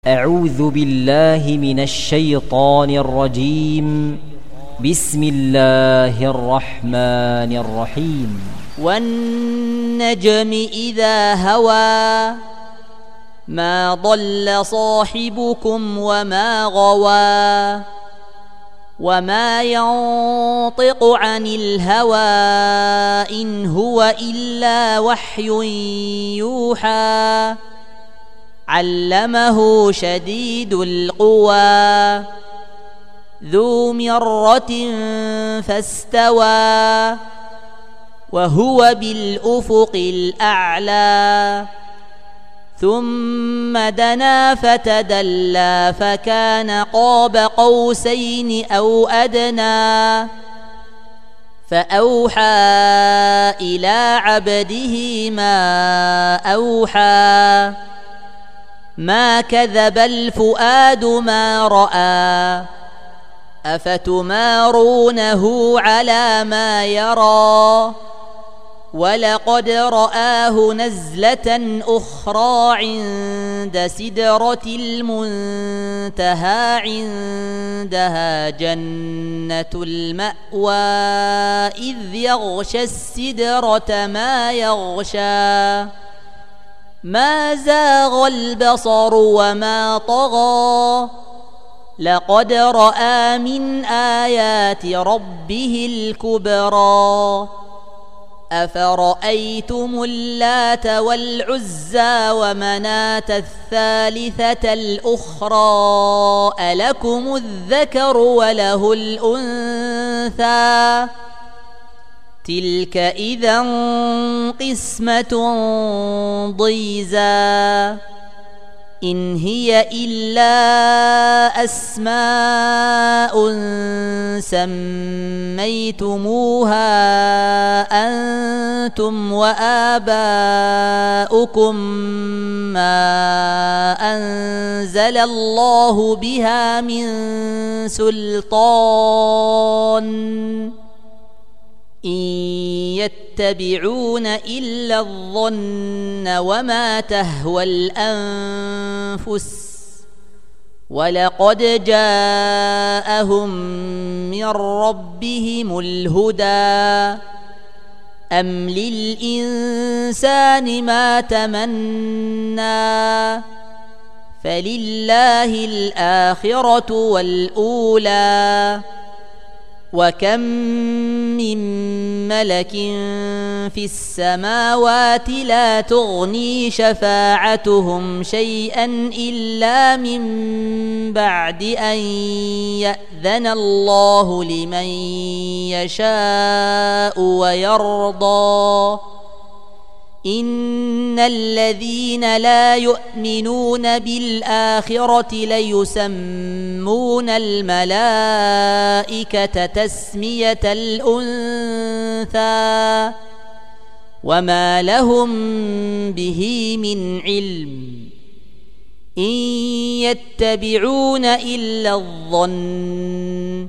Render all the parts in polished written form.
أعوذ بالله من الشيطان الرجيم. بسم الله الرحمن الرحيم. والنجم إذا هوى ما ضل صاحبكم وما غوى وما ينطق عن الهوى إن هو إلا وحي يوحى علمه شديد القوى ذو مرة فاستوى وهو بالأفق الأعلى ثم دنا فتدلى فكان قاب قوسين أو أدنى فأوحى إلى عبده ما أوحى ما كذب الفؤاد ما رأى أفتمارونه على ما يرى ولقد رآه نزلة أخرى عند سدرة المنتهى عندها جنة المأوى إذ يغشى السدرة ما يغشى ما زاغ البصر وما طغى لقد رأى من آيات ربه الكبرى أفرأيتم اللات والعزى ومناة الثالثة الأخرى ألكم الذكر وله الأنثى تلك إذا قسمة ضيزى إن هي إلا أسماء سميتموها أنتم وآباؤكم ما أنزل الله بها من سلطان إن يتبعون إلا الظن وما تهوى الأنفس ولقد جاءهم من ربهم الهدى أم للإنسان ما تمنى فلله الآخرة والأولى وكم من ملك في السماوات لا تغني شفاعتهم شيئا إلا من بعد أن يأذن الله لمن يشاء ويرضى إن الذين لا يؤمنون بالآخرة ليسمون الملائكة تسمية الأنثى وما لهم به من علم إن يتبعون إلا الظن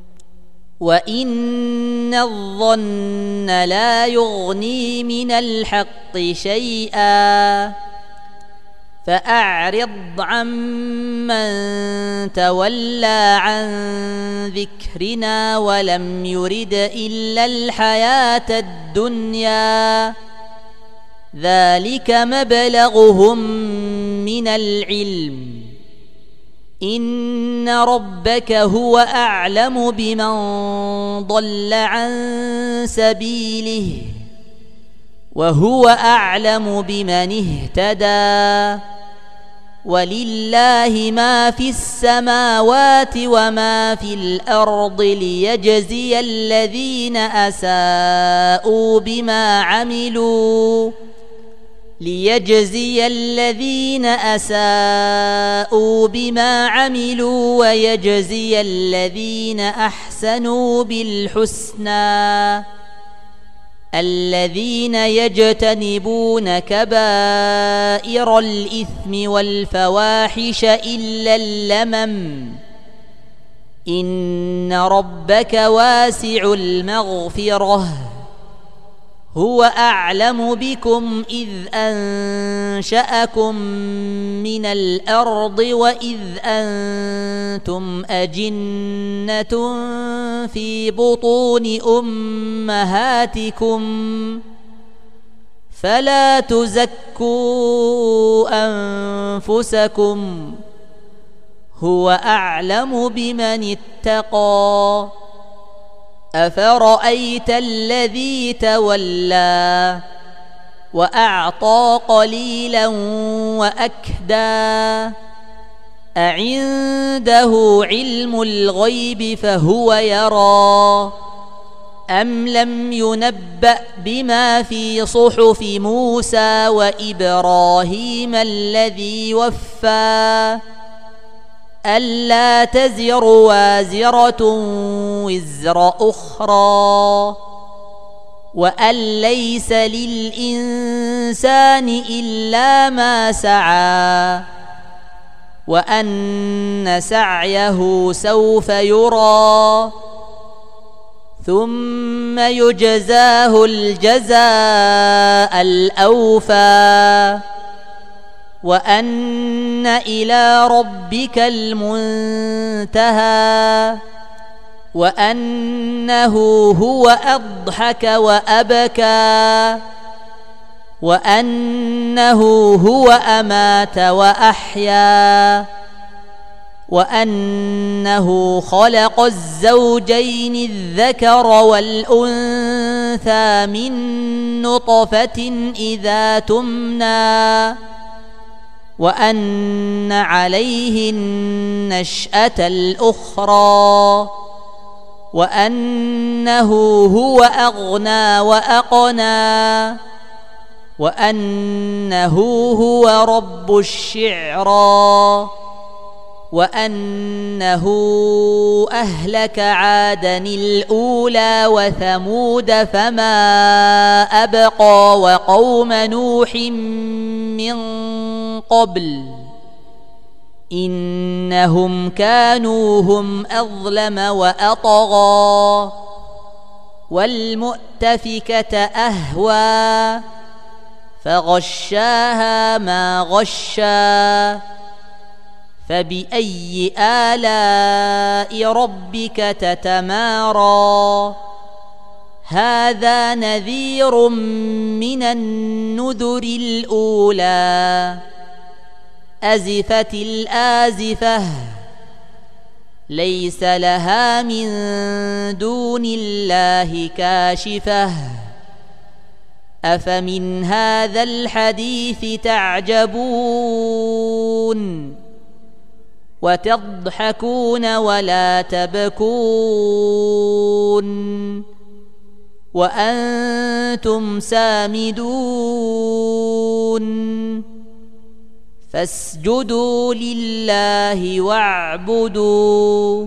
وإن الظن لا يغني من الحق شيئا فأعرض عمن تولى عن ذكرنا ولم يرد إلا الحياة الدنيا ذلك مبلغهم من العلم إن ربك هو أعلم بمن ضل عن سبيله وهو أعلم بمن اهتدى ولله ما في السماوات وما في الأرض ليجزي الذين أساءوا بما عملوا ويجزي الذين أحسنوا بالحسنى الذين يجتنبون كبائر الإثم والفواحش إلا اللمم إن ربك واسع المغفرة هو أعلم بكم إذ أنشأكم من الأرض وإذ أنتم أجنة في بطون أمهاتكم فلا تزكوا أنفسكم هو أعلم بمن اتقى أفرأيت الذي تولى وأعطى قليلا وأكدى أعنده علم الغيب فهو يرى أم لم ينبأ بما في صحف موسى وإبراهيم الذي وفى ألا تزر وازرة وزر أخرى وأن ليس للإنسان إلا ما سعى وأن سعيه سوف يرى ثم يجزاه الجزاء الأوفى وأن إلى ربك المنتهى وأنه هو أضحك وأبكى وأنه هو أمات وأحيا وأنه خلق الزوجين الذكر والأنثى من نطفة إذا تمنى وأن عليه النشأة الأخرى وأنه هو أغنى وأقنى وأنه هو رب الشعرى وأنه أهلك عادا الأولى وثمود فما أبقى وقوم نوح من قبل إنهم كانوا هم أظلم وأطغى والمؤتفكة أهوى فغشاها ما غشا فبأي آلاء ربك تتمارى هذا نذير من النذر الأولى أزفت الآزفة ليس لها من دون الله كاشفة أفمن هذا الحديث تعجبون وتضحكون ولا تبكون وأنتم سامدون فاسجدوا لله واعبدوا